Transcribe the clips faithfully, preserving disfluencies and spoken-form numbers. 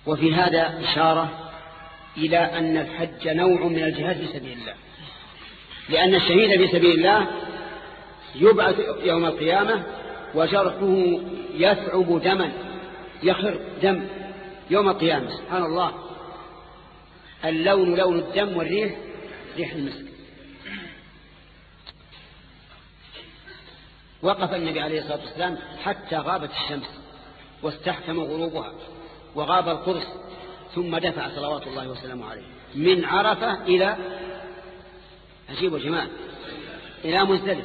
وفي هذا إشارة إلى أن الحج نوع من الجهاد في سبيل الله، لأن الشهيد في سبيل الله يبعث يوم القيامة وجرحه يثعب دما، يخر دم يوم القيامة. سبحان الله، اللون لون الدم والريح ريح المسك. وقف النبي عليه الصلاة والسلام حتى غابت الشمس واستحكم غروبها وغاب القرص، ثم دفع صلوات الله وسلامه عليه من عرفة إلى عجيب الجمال إلى مزدلفة،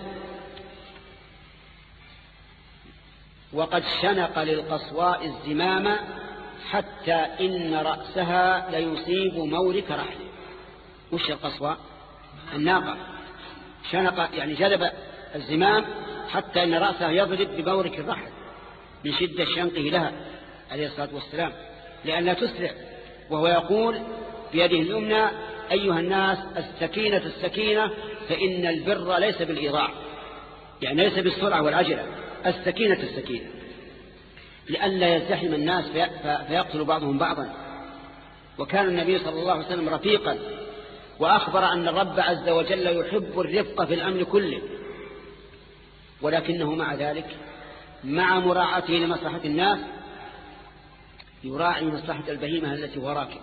وقد شنق للقصواء الزمام حتى إن رأسها ليصيب مورك رحله. وش القصواء؟ الناقة. شنق يعني جلب الزمام حتى إن رأسها يضرب بمورك الرحل من شدة شنقه لها عليه الصلاة والسلام لأنها تسرع، وهو يقول بيده اليمنى: أيها الناس السكينة السكينة، فإن البر ليس بالإضاع، يعني ليس بالسرعة والعجلة، السكينة السكينة، لئلا يزدحم الناس فيقتل بعضهم بعضا. وكان النبي صلى الله عليه وسلم رفيقا، وأخبر أن الرب عز وجل يحب الرفق في الأمر كله، ولكنه مع ذلك مع مراعاته لمصلحة الناس يراعي مصلحة البهيمة التي هو راكب.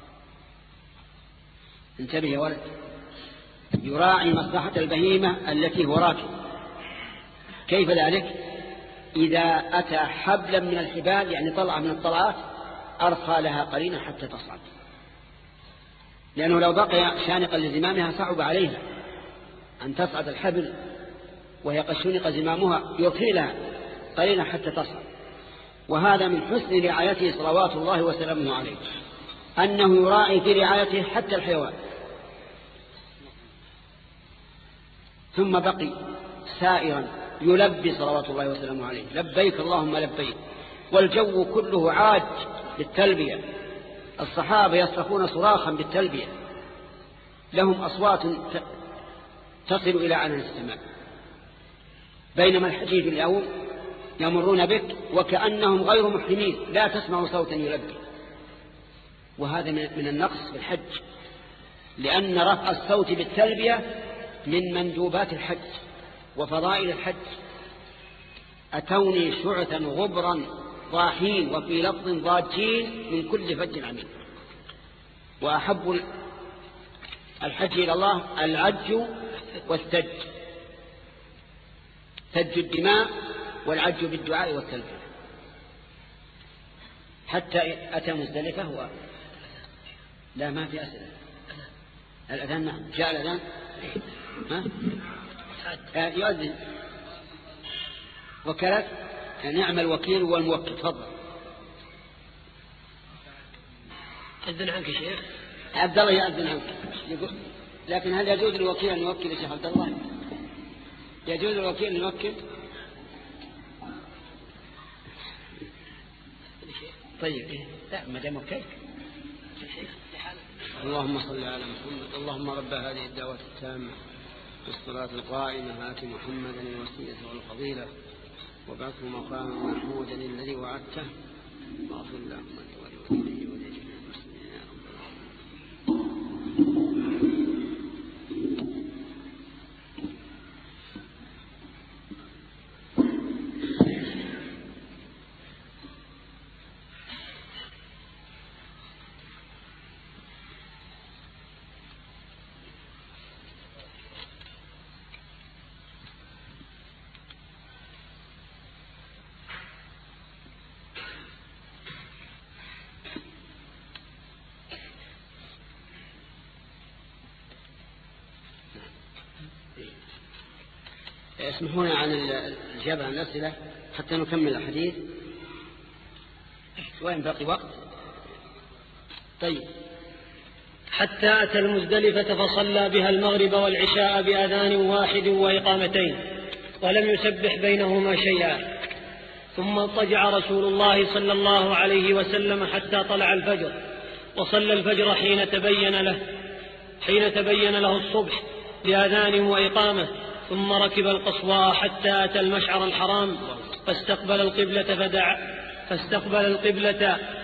انتبه يا ولد، يراعي مصلحة البهيمة التي هو راكب. كيف ذلك؟ إذا أتى حبلا من الحبال يعني طلع من الطلعات أرخى لها قليلا حتى تصعد، لأنه لو بقي شانقا لزمامها صعب عليها أن تصعد الحبل وهي قد شنق زمامها، يرخي لها قليلا حتى تصعد. وهذا من حسن رعايته صلوات الله وسلامه عليه، أنه يراعي في رعايته حتى الحيوان. ثم بقي سائرا يلبي صلوات الله وسلامه عليه: لبيك اللهم لبيك. والجو كله عاج بالتلبية، الصحابة يصرخون صراخا بالتلبية، لهم أصوات تصل إلى عنان السماء، بينما الحجيج اليوم يمرون بك وكأنهم غير محرمين، لا تسمع صوتا يلبي. وهذا من النقص في الحج، لأن رفع الصوت بالتلبية من مندوبات الحج وفضائل الحج. أتوني شعثا غبرا ضاحين وفي لفظ ضاجين من كل فج عميق. وأحب الحج إلى الله العج والثج، ثج الدماء والعج بالدعاء والتلبية. حتى أتى مزدلفة هو لا ما في أسئلة. الأذان نعم جاء الأذان ها آه يؤذن وكلت نعم الوكيل والموكل. تفضل. أذن عنك شيخ عبد الله يأذن عنك يقول. لكن هل يجوز الوكيل أن يوكل يا شيخ عبد الله؟ يجوز الوكيل أن يوكل؟ طيب لا ما دام وكيل. اللهم صل على محمد. اللهم رب هذه الدعوة التامة والصلاة القائمة آت محمدا الوسيلة والفضيلة وبعثه مقاما محمودا الذي وعدته واغفر اللهم ولوالديه ولجميع المسلمين يا رب العالمين. اسمحونا عن الإجابة عن الأسئلة حتى نكمل الحديث. وين باقي وقت؟ طيب. حتى أتى المزدلفة فصلى بها المغرب والعشاء بأذان واحد وإقامتين ولم يسبح بينهما شيئا، ثم اضطجع رسول الله صلى الله عليه وسلم حتى طلع الفجر، وصلى الفجر حين تبين له حين تبين له الصبح بأذان وإقامة، ثم ركب القصواء حتى أتى المشعر الحرام فاستقبل القبلة فدعا فاستقبل القبلة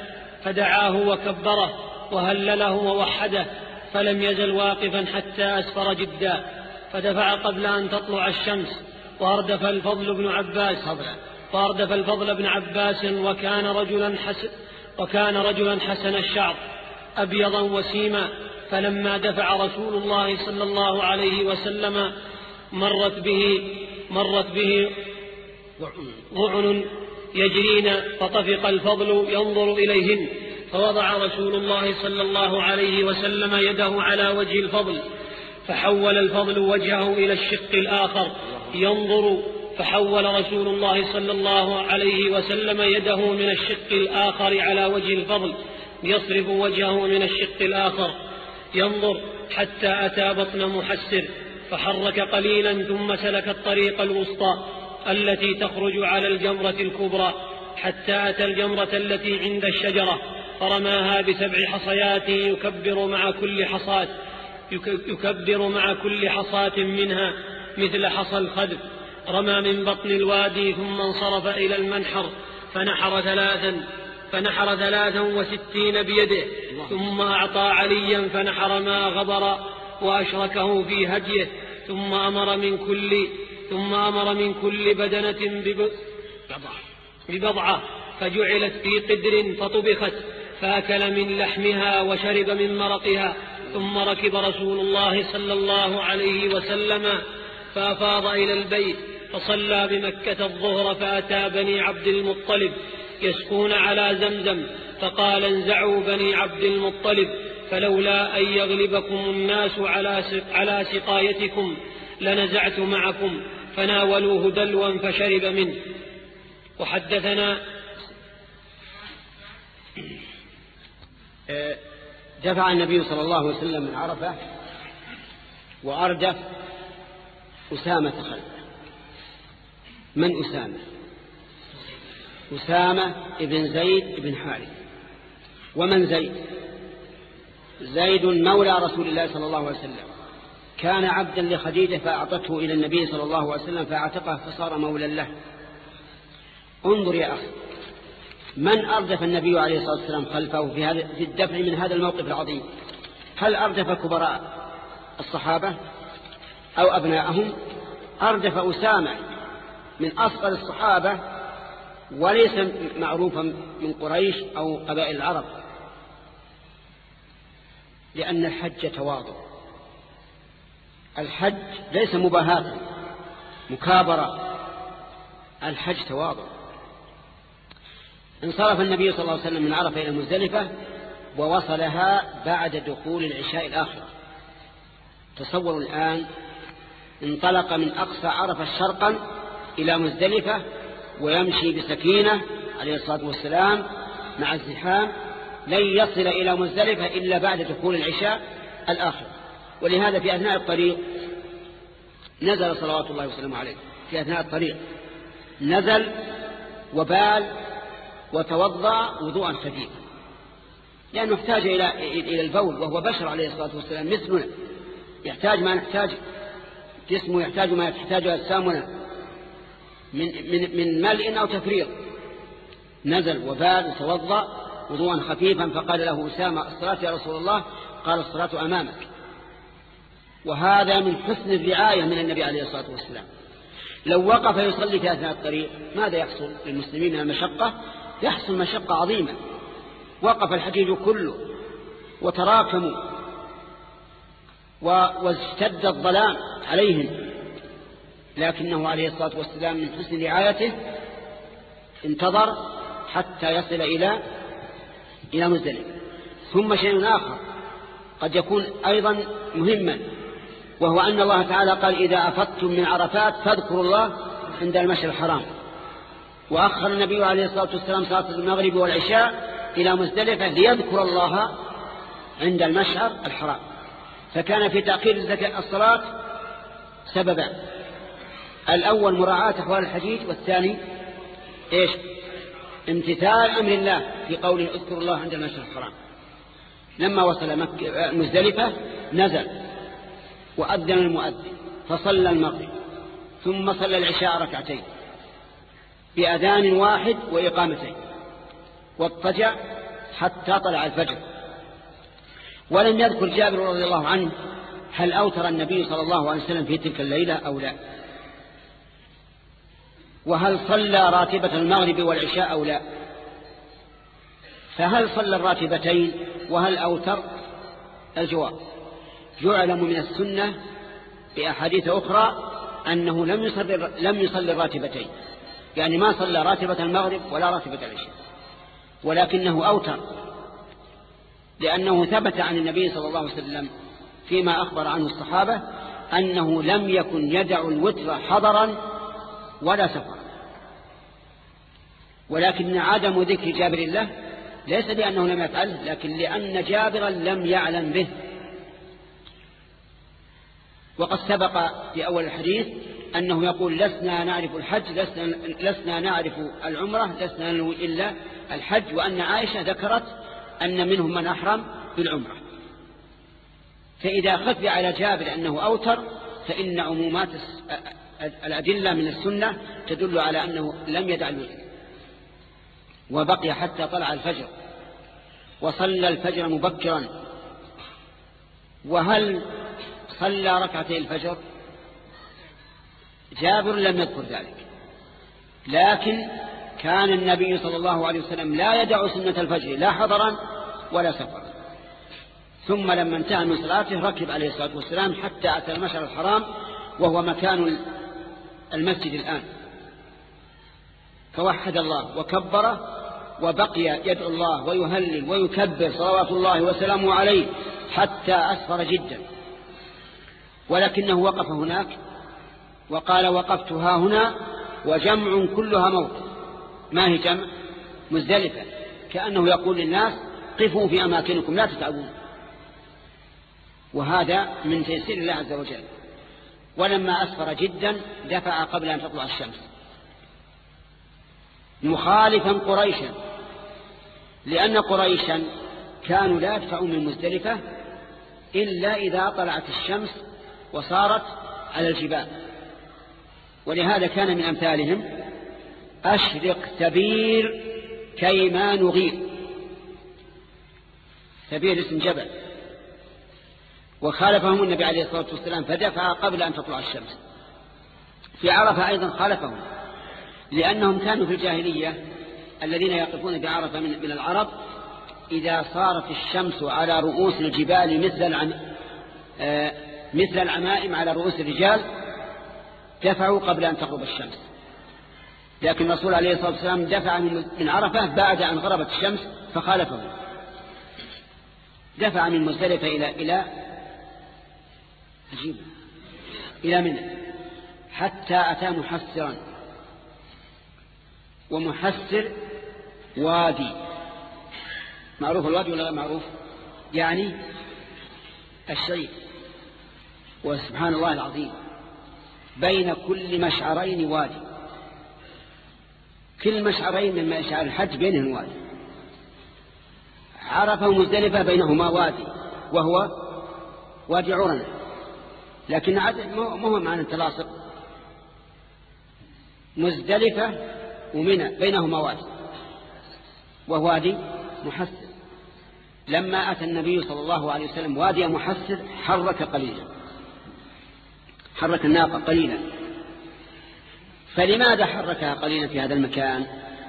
فدعاه وكبره وهلله ووحده، فلم يزل واقفا حتى أسفر جدا، فدفع قبل أن تطلع الشمس، واردف الفضل بن عباس واردف الفضل بن عباس وكان رجلا حسن وكان رجلا حسن الشعر أبيضا وسيما، فلما دفع رسول الله صلى الله عليه وسلم مرت به مرت به ضعن يجرين، فطفق الفضل ينظر إليهن، فوضع رسول الله صلى الله عليه وسلم يده على وجه الفضل، فحول الفضل وجهه إلى الشق الآخر ينظر، فحول رسول الله صلى الله عليه وسلم يده من الشق الآخر على وجه الفضل يصرف وجهه من الشق الآخر ينظر، حتى أتى بطن محسر، فحرك قليلا ثم سلك الطريق الوسطى التي تخرج على الجمرة الكبرى، حتى أتى الجمرة التي عند الشجرة، فرماها بسبع حصيات يكبر مع كل حصاة يكبر مع كل حصاة منها مثل حصى الخدف. رمى من بطن الوادي ثم انصرف إلى المنحر فنحر ثلاثا فنحر ثلاثا وستين بيده، ثم أعطى عليا فنحر ما غبر وأشركه في هديه، ثم أمر من كل ثم أمر من كل بدنة ببضعة فجعلت في قدر فطبخت، فأكل من لحمها وشرب من مرقها، ثم ركب رسول الله صلى الله عليه وسلم فأفاض إلى البيت، فصلى بمكة الظهر، فأتى بني عبد المطلب يسقون على زمزم، فقال انزعوا بني عبد المطلب، فلولا أن يغلبكم الناس على سقايتكم لنزعت معكم، فناولوه دلوا فشرب منه. وحدثنا دفع النبي صلى الله عليه وسلم من عرفة وأردف أسامة خلفه. من أسامة؟ أسامة ابن زيد بن حارث. ومن زيد؟ زيد مولى رسول الله صلى الله عليه وسلم، كان عبدا لخديجة فأعطته إلى النبي صلى الله عليه وسلم فاعتقه فصار مولا له. انظر يا أخي، من أردف النبي عليه الصلاة والسلام خلفه في, هذا في الدفع من هذا الموقف العظيم؟ هل أردف كبراء الصحابة أو أبناءهم؟ أردف أسامة من أصغر الصحابة وليس معروفا من قريش أو قبائل العرب، لأن الحج تواضع. الحج ليس مباهاة مكابرة، الحج تواضع. انصرف النبي صلى الله عليه وسلم من عرفة إلى مزدلفة ووصلها بعد دخول العشاء الآخرة. تصوروا الآن، انطلق من أقصى عرفة شرقا إلى مزدلفة ويمشي بسكينة عليه الصلاة والسلام مع الزحام، لن يصل إلى مزدلفة إلا بعد دخول العشاء الآخرة. ولهذا في أثناء الطريق نزل صلوات الله وسلامه عليه، في أثناء الطريق نزل وبال وتوضأ وضوءا خفيفا، لأنه احتاج إلى إلى البول، وهو بشر عليه الصلاة والسلام مثلنا، يحتاج ما نحتاج، جسمه يحتاج ما يحتاج أجسامنا من من من ملء أو تفريغ. نزل وبال وتوضأ وضوءا خفيفا، فقال له أسامة: الصلاة يا رسول الله؟ قال: الصلاة أمامك. وهذا من حسن الرعاية من النبي عليه الصلاة والسلام. لو وقف يصلي في أثناء الطريق ماذا يحصل للمسلمين من المشقة؟ يحصل مشقة عظيمة. وقف الحجيج كله وتراكموا واشتد الظلام عليهم، لكنه عليه الصلاة والسلام من حسن رعايته انتظر حتى يصل إلى إلى مزدلفة. ثم شيء آخر قد يكون أيضا مهما، وهو أن الله تعالى قال: إذا أفضتم من عرفات فاذكروا الله عند المشعر الحرام. وأخر النبي عليه الصلاة والسلام صلاة المغرب والعشاء إلى مزدلفة ليذكر الله عند المشعر الحرام. فكان في تأخير الصلاة سببا: الأول مراعاة أحوال الحجيج، والثاني إيش؟ امتثال أمر الله في قوله: اذكروا الله عند المشعر الحرام. لما وصل مكة مزدلفة نزل وأذن المؤذن فصلى المغرب، ثم صلى العشاء ركعتين بأذان واحد وإقامتين، واضطجع حتى طلع الفجر. ولم يذكر جابر رضي الله عنه هل أوتر النبي صلى الله عليه وسلم في تلك الليلة أو لا، وهل صلى راتبة المغرب والعشاء أو لا. فهل صلى الراتبتين وهل أوتر؟ الجواب: يعلم من السنة بأحاديث أخرى أنه لم يصلي لم يصلي الراتبتين، يعني ما صلى راتبة المغرب ولا راتبة العشاء، ولكنه أوتر، لأنه ثبت عن النبي صلى الله عليه وسلم فيما أخبر عنه الصحابة أنه لم يكن يدع الوتر حضرا ولا سفرا. ولكن عدم ذكر جابر له ليس لأنه لم يفعله، لكن لأن جابرا لم يعلم به. وقد سبق في أول الحديث أنه يقول: لسنا نعرف الحج، لسنا, لسنا نعرف العمرة، لسنا ننوي إلا الحج. وأن عائشة ذكرت أن منهم من أحرم بالعمرة. فإذا خفي على جابر أنه أوتر فإن عمومات الأدلة من السنة تدل على أنه لم يدع الوتر، وبقي حتى طلع الفجر وصلى الفجر مبكرا. وهل صلى ركعتي الفجر؟ جابر لم يذكر ذلك، لكن كان النبي صلى الله عليه وسلم لا يدع سنة الفجر لا حضرا ولا سفرا. ثم لما انتهى من صلاته ركب عليه الصلاة والسلام حتى أتى المشعر الحرام، وهو مكان المسجد الآن، فوحد الله وكبره، وبقي يدعو الله ويهلل ويكبر صلوات الله وسلامه عليه حتى أسفر جدا. ولكنه وقف هناك وقال: وقفت ها هنا وجمع كلها موت. ما هي جمع؟ مزدلفة، كأنه يقول للناس: قفوا في أماكنكم لا تتعبون. وهذا من تيسير الله عز وجل. ولما أسفر جدا دفع قبل أن تطلع الشمس، مخالفا قريشا، لأن قريشا كانوا لا يدفعون من مزدلفة إلا إذا طلعت الشمس وصارت على الجبال. ولهذا كان من أمثالهم: أشرق ثبير كيما نغير. ثبير اسم جبل. وخالفهم النبي عليه الصلاة والسلام فدفع قبل أن تطلع الشمس. في عرفة أيضا خالفهم، لأنهم كانوا في الجاهلية الذين يقفون بعرفة من العرب إذا صارت الشمس على رؤوس الجبال مثل العم... آه... مثل العمائم على رؤوس الرجال دفعوا قبل أن تغرب الشمس. لكن الرسول عليه الصلاة والسلام دفع من عرفة بعد أن غربت الشمس فخالفهم، دفع من مزدلفة إلى إلى عجيب إلى منى حتى أتى محسرا. ومحسر وادي، معروف الوادي ولا لا معروف؟ يعني الشيء. وسبحان الله العظيم بين كل مشعرين وادي، كل مشعرين من مشعر الحج بينهم وادي. عرفة ومزدلفة بينهما وادي وهو وادي عرنة، لكن ما هو معنى التلاصق. مزدلفة ومنى بينهما وادي وهو وادي محسر. لما أتى النبي صلى الله عليه وسلم وادي محسر حرك قليلا، حرك الناقة قليلا. فلماذا حركها قليلا في هذا المكان؟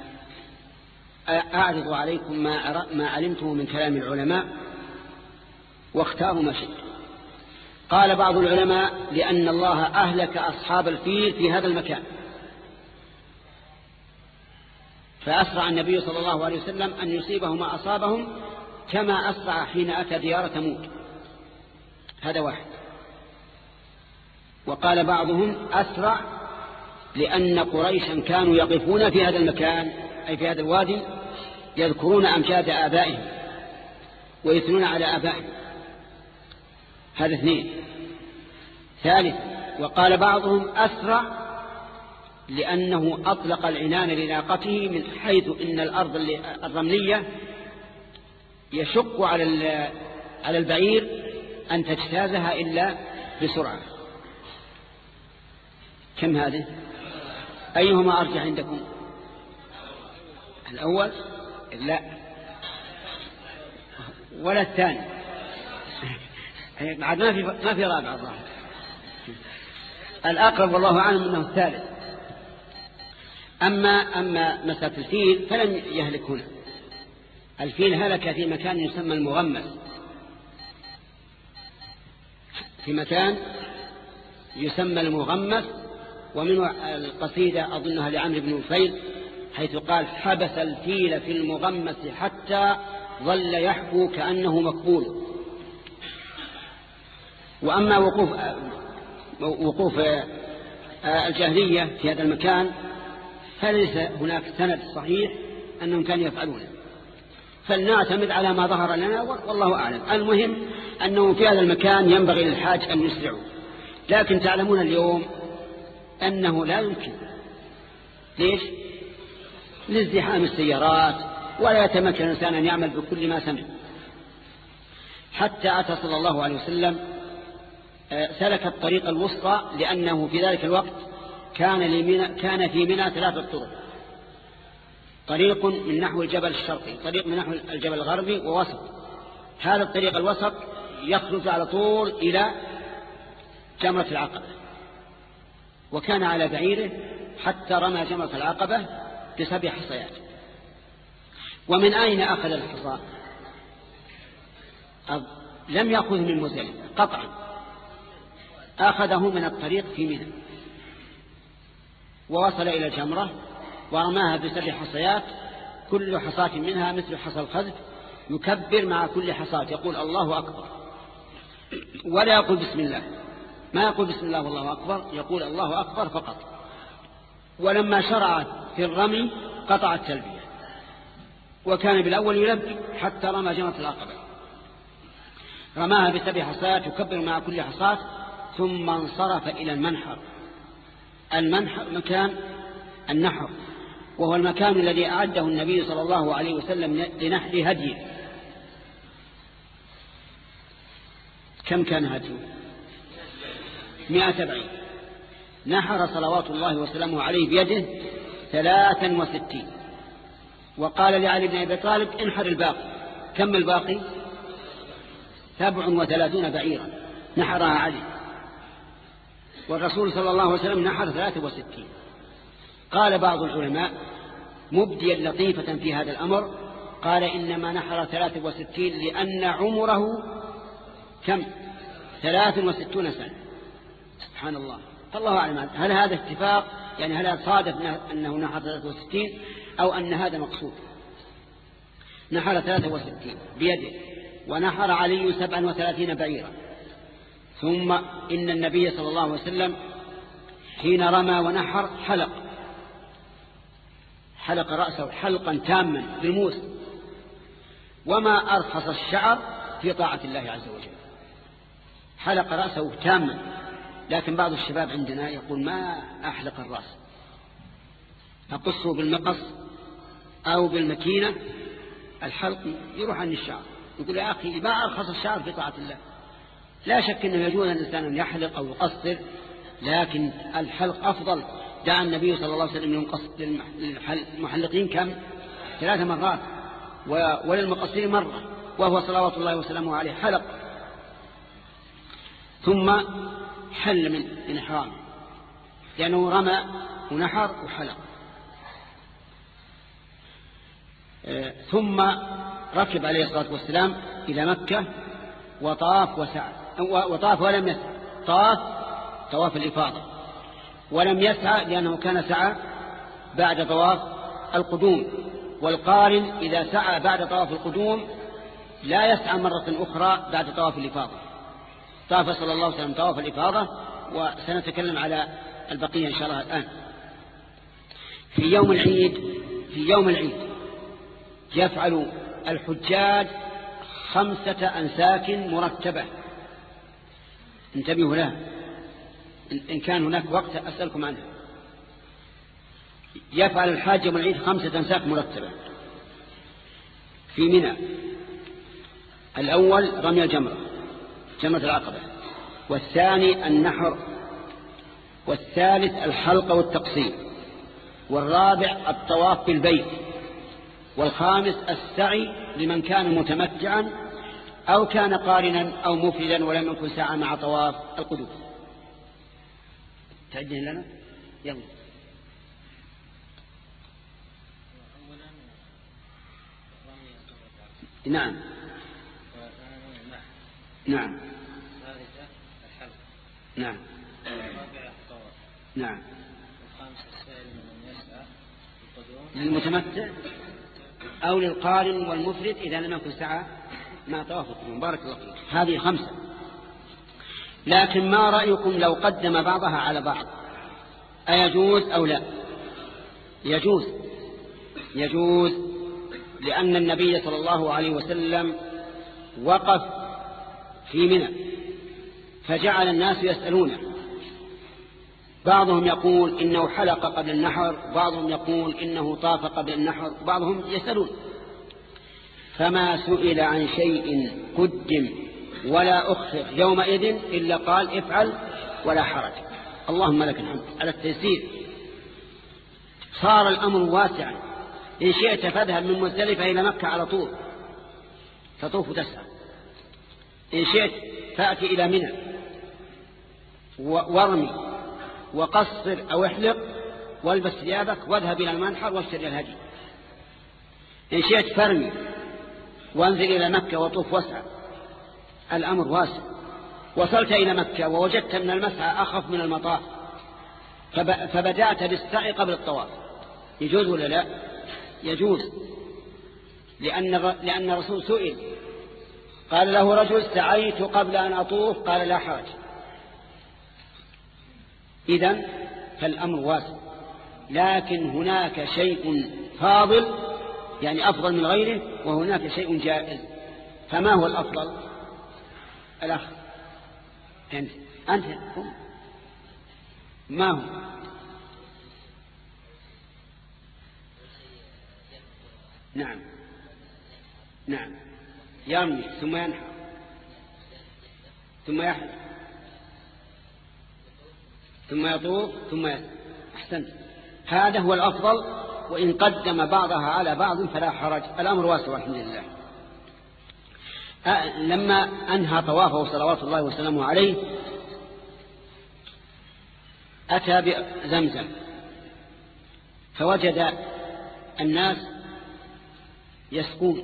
أعرض عليكم ما, ما علمته من كلام العلماء واختاروا ما شئت. قال بعض العلماء: لأن الله أهلك أصحاب الفيل في هذا المكان، فأسرع النبي صلى الله عليه وسلم أن يصيبه ما أصابهم، كما أسرع حين أتى ديار ثمود. هذا واحد. وقال بعضهم: أسرع لأن قريشا كانوا يقفون في هذا المكان، أي في هذا الوادي، يذكرون أمجاد آبائهم ويثنون على آبائهم. هذا اثنين. ثالث: وقال بعضهم: أسرع لأنه أطلق العنان لناقته من حيث إن الأرض الرملية يشق على على البعير أن تجتازها إلا بسرعة. كم هذه؟ أيهما أرجح عندكم؟ الأول؟ لا، ولا الثاني. بعد ما في ما في رابع الظاهر. الأقرب والله أعلم أنه الثالث. أما أما مسألة الفيل فلم يهلك هنا. الفيل هلك في مكان يسمى المغمس، في مكان يسمى المغمس. ومن القصيدة أظنها لعمرو بن نفيل حيث قال: حبس الفيل في المغمس حتى ظل يحبو كأنه مكبول. وأما وقوف وقوف الجاهلية في هذا المكان فليس هناك سند صحيح أنهم كانوا يفعلونه، فلنعتمد على ما ظهر لنا والله أعلم. المهم أنه في هذا المكان ينبغي للحاج أن يسرعوا، لكن تعلمون اليوم أنه لا يمكن. ليش؟ لازدحام السيارات، ولا يتمكن الإنسان أن يعمل بكل ما سمع. حتى أتى صلى الله عليه وسلم سلك الطريق الوسطى، لأنه في ذلك الوقت كان, كان في منى ثلاثة طرق: طريق من نحو الجبل الشرقي، طريق من نحو الجبل الغربي، ووسط. هذا الطريق الوسط يخرج على طول إلى جمرة العقبة، وكان على بعيره حتى رمى جمرة العقبة بسبع حصيات. ومن أين أخذ الحصى؟ لم يأخذ من مزدلفة قطعا، أخذه من الطريق في منى، ووصل إلى الجمرة ورماها بسبع حصيات، كل حصاة منها مثل حصى الخذف، يكبر مع كل حصاة، يقول الله أكبر، ولا يقول بسم الله، ما يقول بسم الله والله أكبر، يقول الله أكبر فقط. ولما شرع في الرمي قطع التلبية، وكان بالأول يلبي حتى رمى جمرة العقبة، رماها بسبع حصات يكبر مع كل حصاة، ثم انصرف إلى المنحر. المنحر مكان النحر، وهو المكان الذي أعده النبي صلى الله عليه وسلم لنحر هديه. كم كان هديه؟ مئة بعير. نحر صلوات الله وسلامه عليه بيده ثلاثا وستين، وقال لعلي بن أبي طالب: انحر الباقي. كم الباقي؟ سبع وثلاثون بعيرا نحرها علي، والرسول صلى الله عليه وسلم نحر ثلاثة وستين. قال بعض العلماء مبديا لطيفة في هذا الأمر، قال: إنما نحر ثلاثة وستين لأن عمره كم؟ ثلاث وستون سنة. سبحان الله. فالله أعلم هل هذا اتفاق، يعني هل صادف أنه نحر ثلاثة وستين أو أن هذا مقصود؟ نحر ثلاثة وستين بيده، ونحر علي سبعا وثلاثين بعيرا. ثم إن النبي صلى الله عليه وسلم حين رمى ونحر حلق حلق رأسه حلقا تاما بموس، وما أرخص الشعر في طاعة الله عز وجل، حلق رأسه تاما. لكن بعض الشباب عندنا يقول: ما أحلق الرأس، أقصه بالمقص أو بالمكينة، الحلق يروح عن الشعر. يقول: يا أخي ما أرخص الشعر في طاعة الله. لا شك أنه يجوز الإنسان أن يحلق أو يقصر، لكن الحلق أفضل. دعا النبي صلى الله عليه وسلم للمحلقين كم؟ ثلاث مرات، وللمقصرين مرة، وهو صلوات الله وسلامه عليه حلق. ثم حل من من إحرامه، لأنه رمى ونحر وحلق. ثم ركب عليه الصلاة والسلام إلى مكة وطاف وسعى، وطاف ولم يسعى، طاف طواف الإفاضة ولم يسعى، لأنه كان سعى بعد طواف القدوم. والقارن إذا سعى بعد طواف القدوم لا يسعى مرة أخرى بعد طواف الإفاضة. طاف صلى الله عليه وسلم طواف الإفاضة، وسنتكلم على البقية إن شاء الله الآن. في يوم العيد في يوم العيد يفعل الحجاج خمسة أنساك مرتبة. انتبهوا لها، إن كان هناك وقت أسألكم عنها. يفعل الحاج يوم العيد خمسة أنساك مرتبة في منى. الأول رمي الجمرة، جمرة العقبة، والثاني النحر، والثالث الحلق والتقصير، والرابع الطواف بالبيت، والخامس السعي لمن كان متمتعا، أو كان قارنا أو مفردا ولم يكن سعى مع طواف القدوم. تعدين لنا يلا. نعم نعم نعم نعم للمتمتع أو للقارن والمفرد إذا لم يكن سعى مع طواف القدوم. بارك الله فيك. هذه خمسة. لكن ما رأيكم لو قدم بعضها على بعض؟ أيجوز أو لا؟ يجوز يجوز لأن النبي صلى الله عليه وسلم وقف في منى فجعل الناس يسألونه، بعضهم يقول إنه حلق قبل النحر، بعضهم يقول إنه طاف قبل النحر، بعضهم يسألون. فما سئل عن شيء قدم ولا أخر يومئذ إلا قال افعل ولا حرج. اللهم لك الحمد على التيسير. صار الأمر واسعا. إن شئت فاذهب من مزدلفة إلى مكة على طول تطوف تسعى، إن شئت فأتي إلى منى وارمي وقصر أو احلق والبس ثيابك واذهب إلى المنحر واشتري الهدي. إن شئت فرمي وانزل إلى مكة وطوف واسعى. الأمر واسع. وصلت إلى مكة ووجدت أن المسعى أخف من المطاف فبدأت بالسعي قبل الطواف، يجوز ولا لا؟ يجوز. لأن لأن الرسول سئل قال له رجل سعيت قبل أن أطوف قال لا حرج. إذن فالأمر واسع. لكن هناك شيء فاضل يعني أفضل من غيره، وهناك شيء جائز. فما هو الأفضل؟ الأخ أنت أنت ما هو؟ نعم نعم يرمي ثم ينحر ثم يحلق ثم يطوف ثم يسعى. أحسنت. هذا هو الأفضل. وإن قدم بعضها على بعض فلا حرج. الأمر واسع والحمد لله. أه لما أنهى طوافه صلوات الله وسلامه عليه أتى بزمزم فوجد الناس يسقون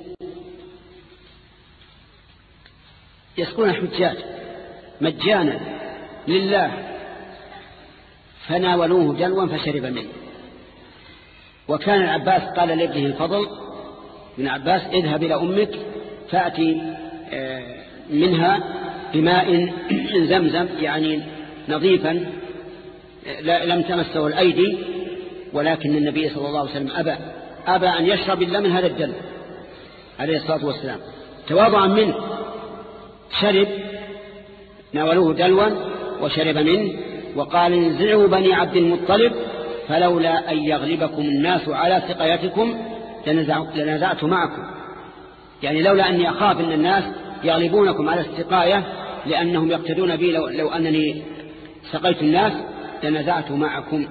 يسقون الحجاج مجانا لله، فناولوه دلوا فشرب منه. وكان العباس قال لابنه الفضل بن عباس اذهب إلى أمك فأتي منها بماء زمزم يعني نظيفا لم تمسه الأيدي، ولكن النبي صلى الله عليه وسلم أبى أبى أن يشرب إلا من هذا الدلو عليه الصلاة والسلام تواضعا منه. شرب، ناولوه دلوا وشرب منه، وقال انزعوا بني عبد المطلب فلولا أن يغلبكم الناس على سقايتكم لنزعت معكم. يعني لولا أني أخاف أن الناس يغلبونكم على السقاية لأنهم يقتدون بي لو, لو أنني سقيت الناس لنزعت معكم.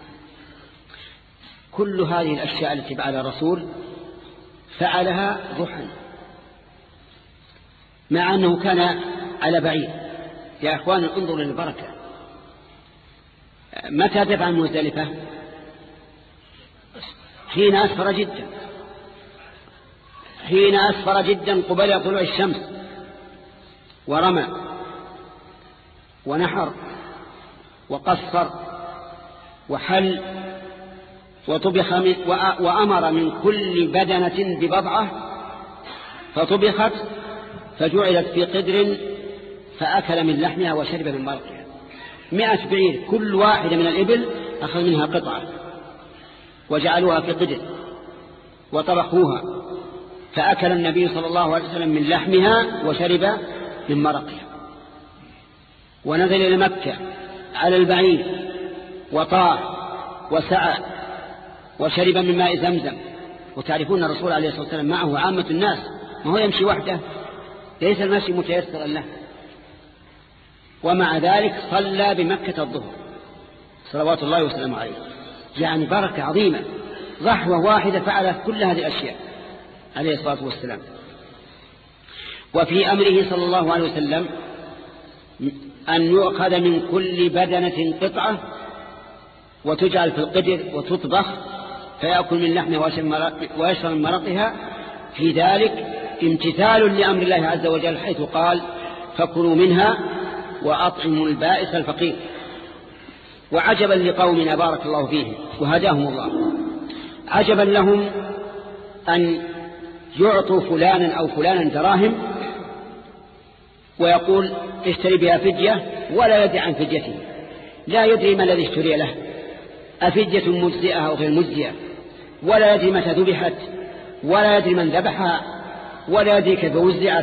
كل هذه الأشياء التي فعل الرسول فعلها ضحى مع أنه كان على بعيد. يا أخوان انظروا للبركة. متى دفع مزدلفة؟ حين أسفر جدا حين أسفر جدا قبل طلوع الشمس، ورمى ونحر وقصر وحل وطبخ من وأمر من كل بدنة ببضعة فطبخت فجعلت في قدر فأكل من لحمها وشرب من مرقها. مئة بعير كل واحدة من الإبل أخذ منها قطعة وجعلوها في قدر وطبخوها فأكل النبي صلى الله عليه وسلم من لحمها وشرب من مرقها. ونزل إلى مكة على البعير وطاف وسعى وشرب من ماء زمزم. وتعرفون الرسول عليه الصلاة والسلام معه عامة الناس، ما هو يمشي وحده، ليس المشي متيسرا له. ومع ذلك صلى بمكة الظهر صلوات الله وسلامه عليه. يعني بركة عظيمة، ضحوة واحدة فعل كل هذه الأشياء عليه الصلاة والسلام. وفي أمره صلى الله عليه وسلم أن يؤخذ من كل بدنة قطعة وتجعل في القدر وتطبخ فيأكل من لحمها ويشرب من مرقها، في ذلك امتثال لأمر الله عز وجل حيث قال فكلوا منها وأطعموا البائس الفقير. وعجبا لقومنا بارك الله فيهم وهداهم الله، عجبا لهم أن يعطوا فلانا أو فلانا دراهم ويقول اشتري بها فدية ولا يدري عن فديته، لا يدري ما الذي اشتري له، أفدية مجزئة أو غير مجزئة، ولا يدري متى ذبحت، ولا يدري من ذبحها، ولا يدري كيف وزعت.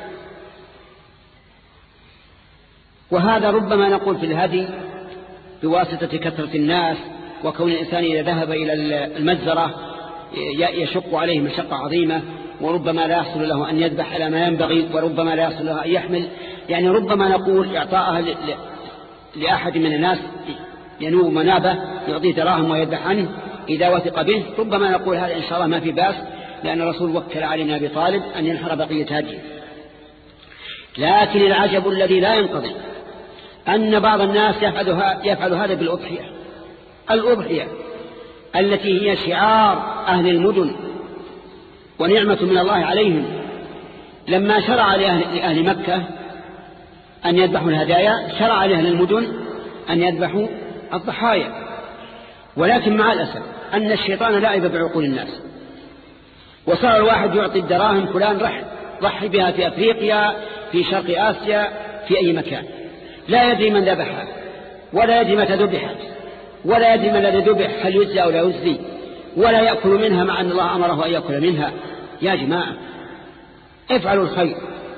وهذا ربما نقول في الهدي بواسطة كثرة الناس، وكون الإنسان إذا ذهب إلى المجزرة يشق عليه مشقة عظيمة، وربما لا يحصل له أن يذبح على ما ينبغي، وربما لا يحصل له أن يحمل. يعني ربما نقول إعطاءها لأحد من الناس ينوب منابه يعطيه دراهم ويذبح عنه إذا وثق به، ربما نقول هذا إن شاء الله ما في باس، لأن الرسول وكل علينا أبي طالب أن ينحر بقية هديه. لكن العجب الذي لا ينقضي أن بعض الناس يفعل هذا بالأضحية، الأضحية التي هي شعار أهل المدن ونعمة من الله عليهم، لما شرع لأهل, لأهل مكة أن يذبحوا الهدايا شرع لأهل المدن أن يذبحوا الضحايا. ولكن مع الأسف أن الشيطان لعب بعقول الناس، وصار الواحد يعطي الدراهم فلان رح ضحي بها في أفريقيا، في شرق آسيا، في أي مكان، لا يدري من ذبحها، ولا يدري متى ذبحت، ولا يدري من الذي ذبح هل يجزي أو لا يجزي، ولا يأكل منها مع أن الله أمره أن يأكل منها. يا جماعة افعلوا الخير.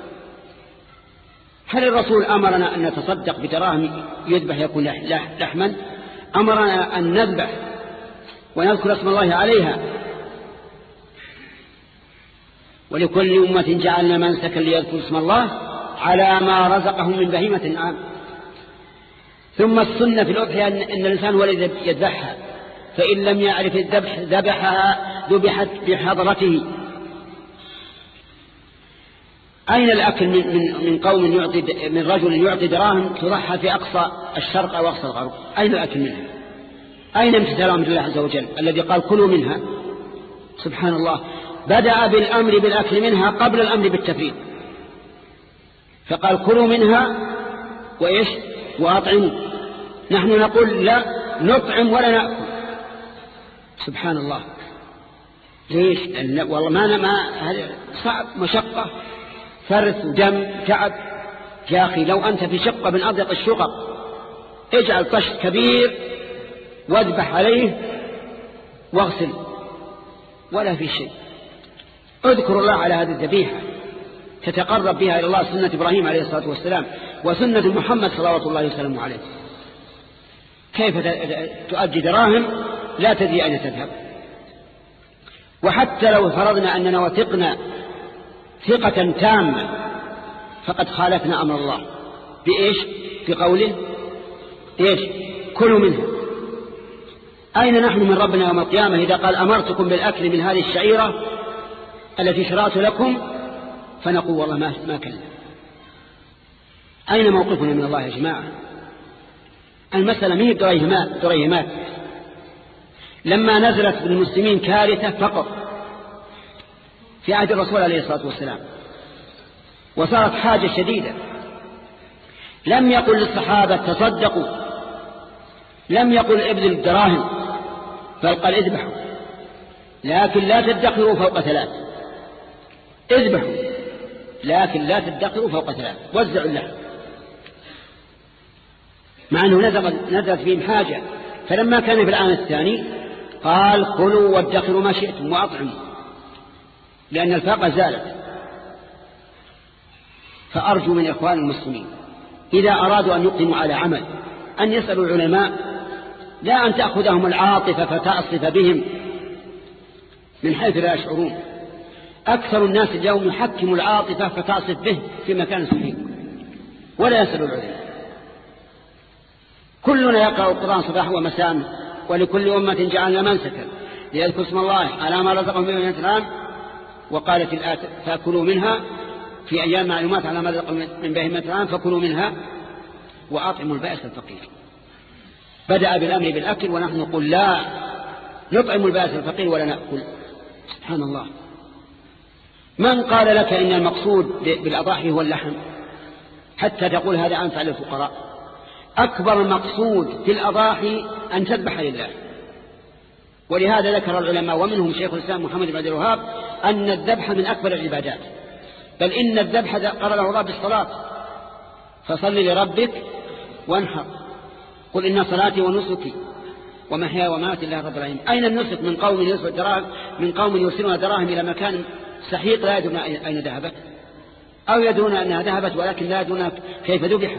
هل الرسول أمرنا أن نتصدق بدراهم يذبح يكون لحما؟ أمرنا أن نذبح ونذكر اسم الله عليها. ولكل أمة جعلنا منسكا ليذكروا اسم الله على ما رزقهم من بهيمة الأنعام. ثم السنة في الأضحية أن الإنسان هو الذي يذبحها، فإن لم يعرف الذبح ذبحها ذبحت بحضرته. أين الأكل من, من, من قوم يعطي من رجل يعطي دراهم تضحى في أقصى الشرق أو أقصى الغرب؟ أين الأكل منها؟ أين امتثال أمر الله عز وجل الذي قال كلوا منها؟ سبحان الله، بدأ بالأمر بالأكل منها قبل الأمر بالتفريط، فقال كلوا منها وإيش وأطعموا. نحن نقول لا نطعم ولا نأكل. سبحان الله، ليش؟ والله ما ما صعب، مشقة، فرث ودم تعب. يا أخي لو أنت في شقة من أضيق الشقق اجعل طشت كبير واذبح عليه واغسل ولا في شيء. اذكر الله على هذه الذبيحة تتقرب بها إلى الله، سنة إبراهيم عليه الصلاة والسلام وسنة محمد صلوات الله وسلامه عليه. كيف تؤدي دراهم لا تدري أين تذهب؟ وحتى لو فرضنا أننا وثقنا ثقة تامة فقد خالفنا أمر الله بإيش؟ بقوله إيش؟ كلوا منها. أين نحن من ربنا يوم القيامة إذا قال أمرتكم بالأكل من هذه الشعيرة التي شرعت لكم؟ فنقول والله ما, ما كلنا. أين موقفنا من الله يا جماعة؟ المسألة مهي دريهمات دريهمات. لما نزلت بالمسلمين كارثة فقط في عهد الرسول عليه الصلاة والسلام وصارت حاجة شديدة، لم يقل للصحابة تصدقوا، لم يقل ابذلوا الدراهم، بل قال اذبحوا، لكن لا تدخروا فوق ثلاث. اذبحوا لكن لا تدخروا فوق ثلاث، وزعوا اللحم، مع أنه نزلت فيهم حاجة. فلما كان في الآن الثاني قال كلوا وادخروا ما شئتم وأطعموا، لأن الفاقة زالت. فأرجو من إخوان المسلمين إذا أرادوا أن يقدموا على عمل أن يسألوا العلماء، لا أن تأخذهم العاطفة فتعصف بهم من حيث لا يشعرون. أكثر الناس اليوم يحكم العاطفة فتعصف به في مكان صحيح ولا يسألوا العلماء. كلنا يقرأ القرآن صباح ومساء، ولكل أمة جعلنا منسكا ليذكروا اسم الله على ما رزقهم من الأنعام، وقالت الآية فأكلوا منها في أيام معلومات على ما رزقكم من بهيمة الأنعام فكلوا منها وأطعموا البائس الفقير. بدأ بالأمر بالأكل ونحن نقول لا نطعم البائس الفقير ولا نأكل. سبحان الله. من قال لك إن المقصود بالأضاحي هو اللحم حتى تقول هذا أنفع للفقراء؟ أكبر مقصود في الأضاحي أن تذبح لله. ولهذا ذكر العلماء ومنهم شيخ الإسلام محمد بن عبد الوهاب أن الذبح من أكبر العبادات، بل إن الذبح قرره الله بالصلاة فصل لربك وانحر قل إن صلاتي ونسكي ومحياي ومماتي لله رب العالمين. أين النسك من قوم يرسل دراهم من قوم يرسلون دراهم إلى مكان سحيق لا يدرون أين ذهبت، أو يدرون أنها ذهبت ولكن لا يدرون كيف ذبحت.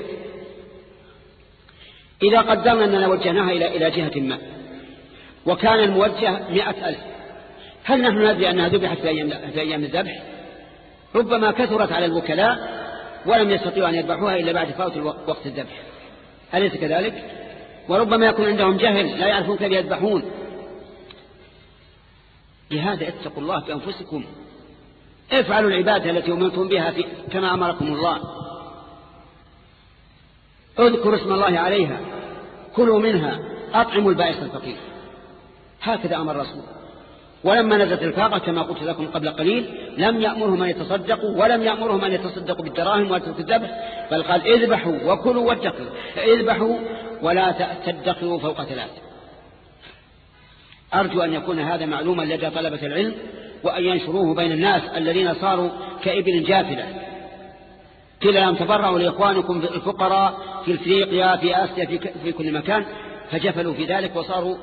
إذا قدرنا أننا وجهناها إلى إلى جهة ما وكان الموجه مئة ألف، هل نحن ندري أنها ذبحت في أيام, في أيام الذبح؟ ربما كثرت على الوكلاء ولم يستطيعوا أن يذبحوها إلا بعد فوت وقت الذبح، أليس كذلك؟ وربما يكون عندهم جهل لا يعرفون كيف يذبحون. لهذا اتقوا الله بأنفسكم، افعلوا العبادة التي أمرتم بها في كما أمركم الله، اذكروا اسم الله عليها، كلوا منها، أطعموا البائس الفقير. هكذا أمر الرسول. ولما نزلت الفاقة كما قلت لكم قبل قليل لم يأمرهم أن يتصدقوا ولم يأمرهم أن يتصدقوا بالدراهم ويتركوا الذبح، بل قال اذبحوا وكلوا وادخروا، اذبحوا ولا تدخروا فوق ثلاث. أرجو أن يكون هذا معلوما لدى طلبة العلم وأن ينشروه بين الناس الذين صاروا كإبل جافلة. قيل لهم تبرعوا لإخوانكم الفقراء في إفريقيا في آسيا في, في كل مكان، فجفلوا في ذلك وصاروا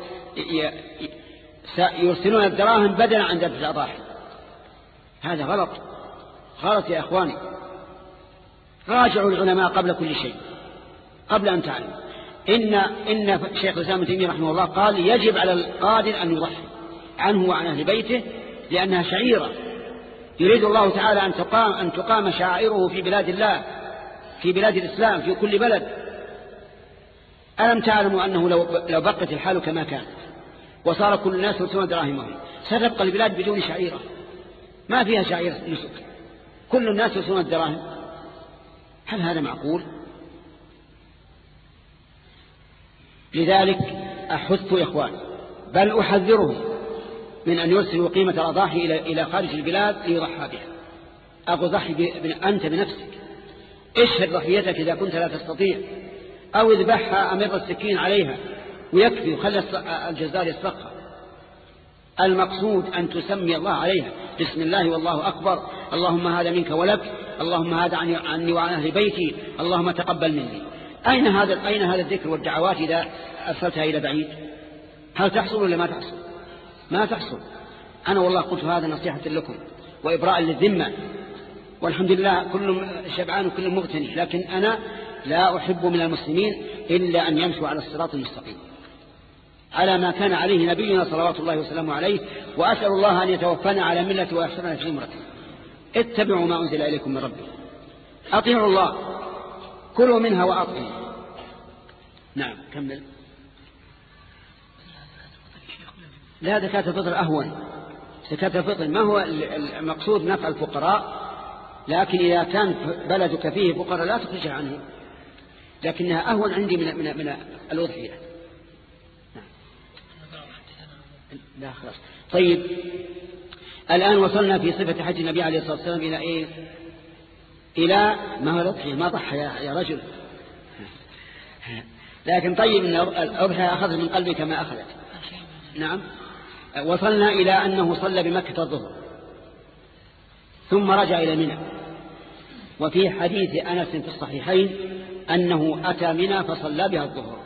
يرسلون الدراهم بدلا عن ذبح الأضاحي. هذا غلط غلط يا إخواني. راجعوا العلماء قبل كل شيء قبل أن تعلموا. إن, إن شيخ الإسلام ابن تيمية رحمه الله قال يجب على القادر أن يضحي عنه وعن أهل بيته لأنها شعيرة يريد الله تعالى أن تقام, أن تقام شعائره في بلاد الله في بلاد الإسلام في كل بلد. ألم تعلموا أنه لو, لو بقت الحال كما كانت وصار كل الناس يرسلون دراهمهم ستبقى البلاد بدون شعيرة، ما فيها شعيرة نسك، كل الناس يرسلون الدراهم. هل هذا معقول؟ لذلك أحث إخواني بل أحذرهم من أن يرسلوا قيمة الأضاحي إلى إلى خارج البلاد ليضحى بها. أقول ضحي أنت بنفسك، اشهد ضحيتك إذا كنت لا تستطيع، أو اذبحها أمر السكين عليها ويكفي وخلي الجزار يسرقها. المقصود أن تسمي الله عليها بسم الله والله أكبر، اللهم هذا منك ولك، اللهم هذا عني وعن أهل بيتي، اللهم تقبل مني. أين هذا أين هذا الذكر والدعوات إذا أرسلتها إلى بعيد؟ هل تحصل ولا ما تحصل؟ ما تحصل. أنا والله قلت هذا نصيحة لكم وإبراء للذمة، والحمد لله كل شبعان وكل مغتني، لكن أنا لا أحب من المسلمين إلا أن يمشوا على الصراط المستقيم على ما كان عليه نبينا صلوات الله وسلامه عليه، وأسأل الله أن يتوفانا على ملة ويحشرنا في زمرته. اتبعوا ما أنزل إليكم من ربكم، أطيعوا الله، كلوا منها وأطعموا. نعم كمل. لا زكاة الفطر أهون. زكاة الفطر ما هو المقصود نفع الفقراء، لكن إذا كان بلدك فيه فقراء لا تخرج عنه، لكنها أهون عندي من من من الأضحية. لا خلاص. طيب الآن وصلنا في صفة حج النبي عليه الصلاة والسلام إلى إيه؟ إلى ما هو الأضحية، ما ضحى يا, يا رجل. لكن طيب إن الأضحية أخذت من قلبك ما أخذت. نعم. وصلنا إلى أنه صلى بمكة الظهر ثم رجع إلى منى، وفي حديث أنس في الصحيحين أنه أتى منى فصلى بها الظهر.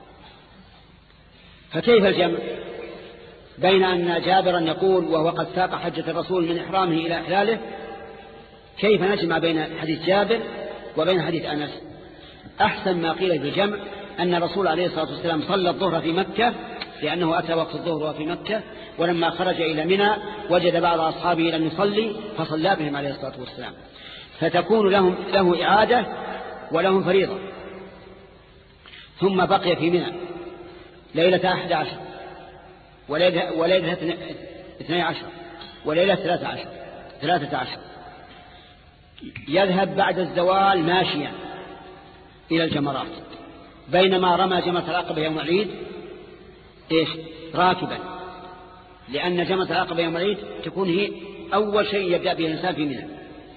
فكيف الجمع بين أن جابرا يقول وهو قد ساق حجة الرسول من إحرامه إلى إحلاله؟ كيف نجمع بين حديث جابر وبين حديث أنس؟ أحسن ما قيل بالجمع أن الرسول عليه الصلاة والسلام صلى الظهر في مكة لأنه أتى وقت الظهر وفي مكة، ولما خرج إلى منى وجد بعض أصحابه لم يصلي فصلى بهم عليه الصلاة والسلام، فتكون لهم له إعادة ولهم فريضة. ثم بقي في منى ليلة أحد عشر وليلة, وليلة اثني عشر وليلة ثلاثة عشر ثلاثة عشر يذهب بعد الزوال ماشيا إلى الجمرات، بينما رمى جمرة العقبة يوم العيد إيش؟ راكبا، لأن جمرة العقبة يوم العيد تكون هي أول شيء يبدأ به الإنسان في منى.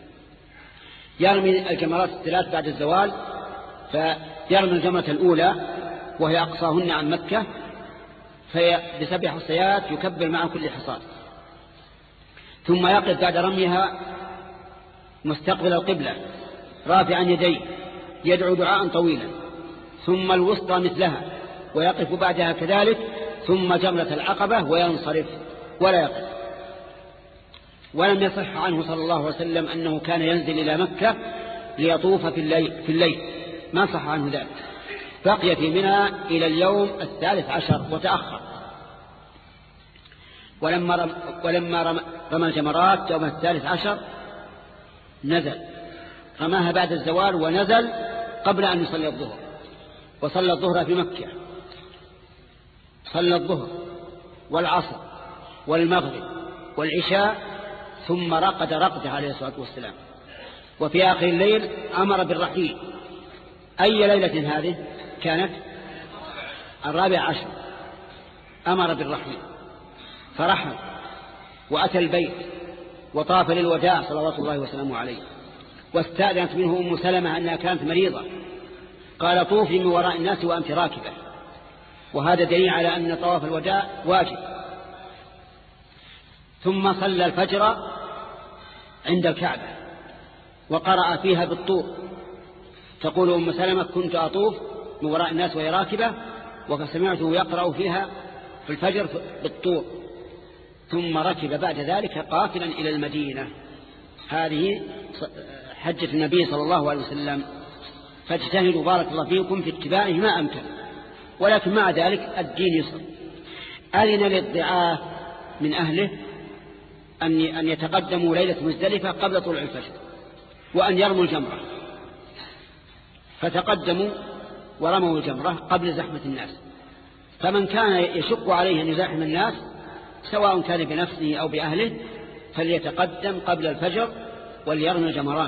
يرمي الجمرات الثلاث بعد الزوال، فيرمي الجمرة الأولى وهي أقصاهن عن مكة، فبسبع حصيات يكبر مع كل حصاد، ثم يقف بعد رميها مستقبل القبلة رافعا يديه يدعو دعاء طويلا، ثم الوسطى مثلها ويقف بعدها كذلك، ثم جمرة العقبة وينصرف ولا يقف. ولم يصح عنه صلى الله عليه وسلم أنه كان ينزل إلى مكة ليطوف في الليل, في الليل. ما صح عنه ذلك، بقي في منى إلى اليوم الثالث عشر وتأخر. ولما رم ولما رم رمى الجمرات يوم الثالث عشر نزل، رماها بعد الزوال ونزل قبل أن يصلي الظهر، وصلى الظهر في مكة، صلى الظهر والعصر والمغرب والعشاء، ثم رقد رقده عليه الصلاة والسلام. وفي آخر الليل أمر بالرحيل. أي ليلة هذه كانت؟ الرابع عشر. أمر بالرحيل فرحل وأتى البيت وطاف للوداع صلوات الله وسلامه عليه. واستأذنت منه أم سلمة أنها كانت مريضة، قال طوفي من وراء الناس وأنت راكبة، وهذا دليل على أن طواف الوداع واجب. ثم صلى الفجر عند الكعبة وقرأ فيها بالطور. تقول أم سلمة كنت أطوف من وراء الناس وهي راكبة، وسمعته يقرأ فيها في الفجر بالطور، ثم ركب بعد ذلك قافلا إلى المدينة. هذه حجة النبي صلى الله عليه وسلم، فاجتهدوا بارك الله فيكم في اتباعه ما أمكن، ولكن مع ذلك الدين يسر. أذن للضعاف من أهله أن أن يتقدموا ليلة مزدلفة قبل طلوع الفجر، وأن يرموا الجمرة، فتقدموا ورموا الجمرة قبل زحمة الناس. فمن كان يشق عليه أن يزاحم الناس سواء كان بنفسه أو بأهله فليتقدم قبل الفجر وليرمي الجمرات.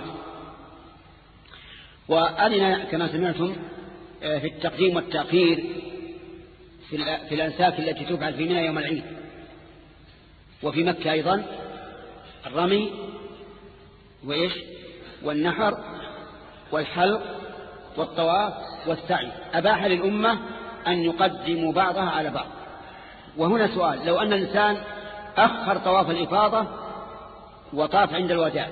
وأذن كما سمعتم في التقديم والتأخير في الأنساك التي تفعل في منى يوم العيد، وفي مكة أيضا الرمي وإيش والنحر والحلق والطواف والسعي. أباح للأمة أن يقدموا بعضها على بعض. وهنا سؤال: لو أن الإنسان أخر طواف الإفاضة وطاف عند الوداع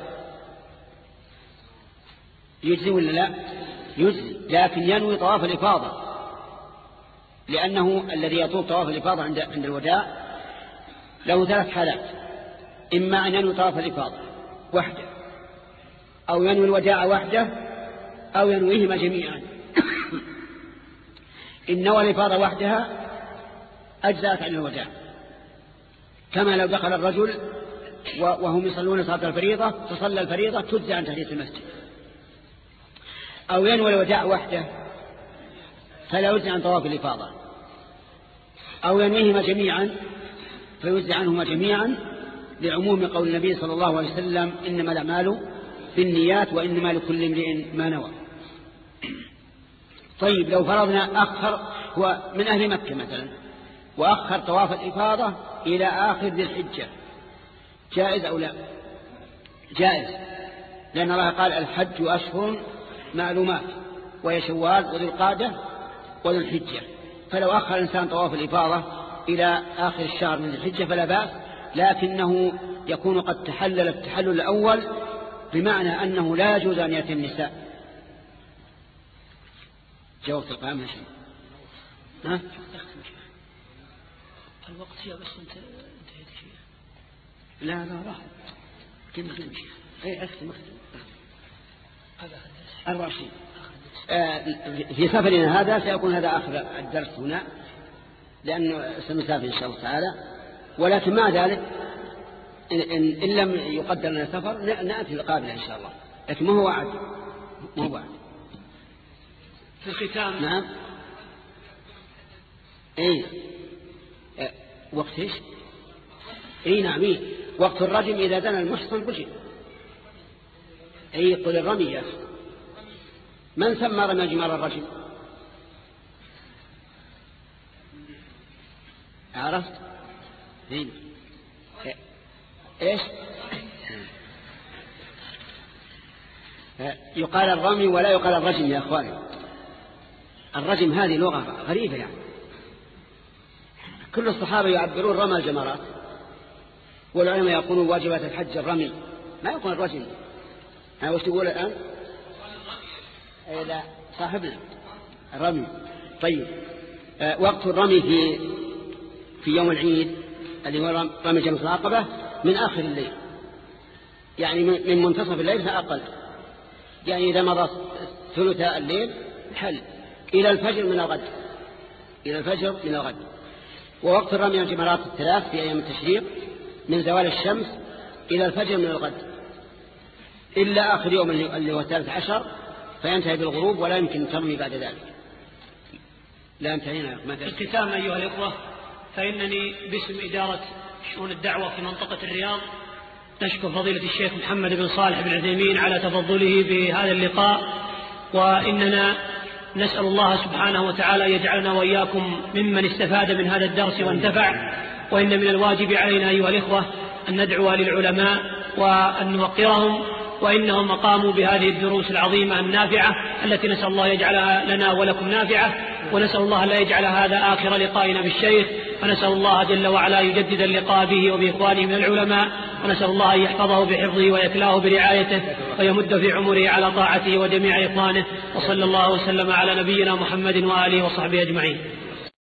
يجزي ولا لا؟ يجزي، لكن ينوي طواف الإفاضة، لأنه الذي يطوف طواف الإفاضة عند عند الوداع له ثلاث حالات: إما أن ينوي طواف الإفاضة وحده، أو ينوي الوداع وحده، أو ينويهما جميعا. إن نوى الإفاضة وحدها أجزأت عن الوداع، كما لو دخل الرجل وهم يصلون صلاة الفريضة فصلى الفريضة تجزى عن تحية المسجد. أو ينوي الوداع وحده فلا يجزى عن طواف الإفاضة، أو ينويهما جميعا فيجزى عنهما جميعا، لعموم قول النبي صلى الله عليه وسلم: إنما الأعمال بالنيات وإنما لكل امرئ ما نوى. طيب، لو فرضنا أخر، هو من أهل مكة مثلا، وأخر طواف الإفاضة إلى آخر ذي الحجة، جائز أو لا؟ جائز، لأن الله قال: الحج أشهر معلومات، وهي شوال وذو القعدة وذو الحجة. فلو أخر الإنسان طواف الإفاضة إلى آخر الشهر من ذي الحجة فلا بأس، لكنه يكون قد تحلل التحلل الأول، بمعنى أنه لا يجوز أن يأتي النساء. جاوبت القائم يا شيخ؟ ها؟ الوقت فيها بس انت انتهيت شيء. لا لا راح كم كم شيء. اي اختم اختم هذا أربع شيء. في سفرنا هذا سيكون هذا آخر الدرس هنا، لأنه سنسافر إن شاء الله تعالى. ولكن مع ذلك إن, إن, إن لم يقدر لنا سفر نأتي القابلة إن شاء الله، لكن ما هو وعد، ما هو وعد. في الختام. نعم. اي أه وقت ايش؟ اي نعم. إيه؟ وقت الرجم اذا زنى المحصن رجم. أي قل الرمي يا أخي. من سمى رمي الجمار الرجل؟ عرفت؟ هين. إيش؟ يقال الرمي ولا يقال الرجم يا أخواني. الرجم هذه لغة غريبة يعني. كل الصحابة يعبرون رمى الجمرات، والعلماء يقولون واجبات الحج الرمي، ما يكون الرجم. أنا وش تقول الآن؟ لا صاحبنا الرمي. طيب آه وقت الرمي في في يوم العيد اللي هو رمي جمرة العقبة من آخر الليل، يعني من منتصف الليل فأقل، يعني إذا مضى ثلثاء الليل حل إلى الفجر من الغد، إلى الفجر من الغد. ووقت الرمي الجمرات الثلاث في أيام التشريق من زوال الشمس إلى الفجر من الغد، إلا آخر يوم اللي هو الثالث عشر فينتهي بالغروب ولا يمكن ترمي بعد ذلك. لا انتهينا. في الختام أيها الإخوة، فإنني باسم إدارة شؤون الدعوة في منطقة الرياض نشكر فضيلة الشيخ محمد بن صالح بن عثيمين على تفضله بهذا اللقاء، وإننا نسأل الله سبحانه وتعالى يجعلنا وإياكم ممن استفاد من هذا الدرس وانتفع. وإن من الواجب علينا أيها الإخوة أن ندعو للعلماء وأن نوقرهم، وإنهم قاموا بهذه الدروس العظيمة النافعة التي نسأل الله يجعلها لنا ولكم نافعة، ونسأل الله لا يجعل هذا آخر لقائنا بالشيخ، ونسأل الله جل وعلا يجدد اللقاء به وبإخوانه من العلماء، ونسأل الله أن يحفظه بحفظه ويكلاه برعايته ويمد في عمره على طاعته وجميع إخوانه. وصلى الله وسلم على نبينا محمد وآله وصحبه أجمعين.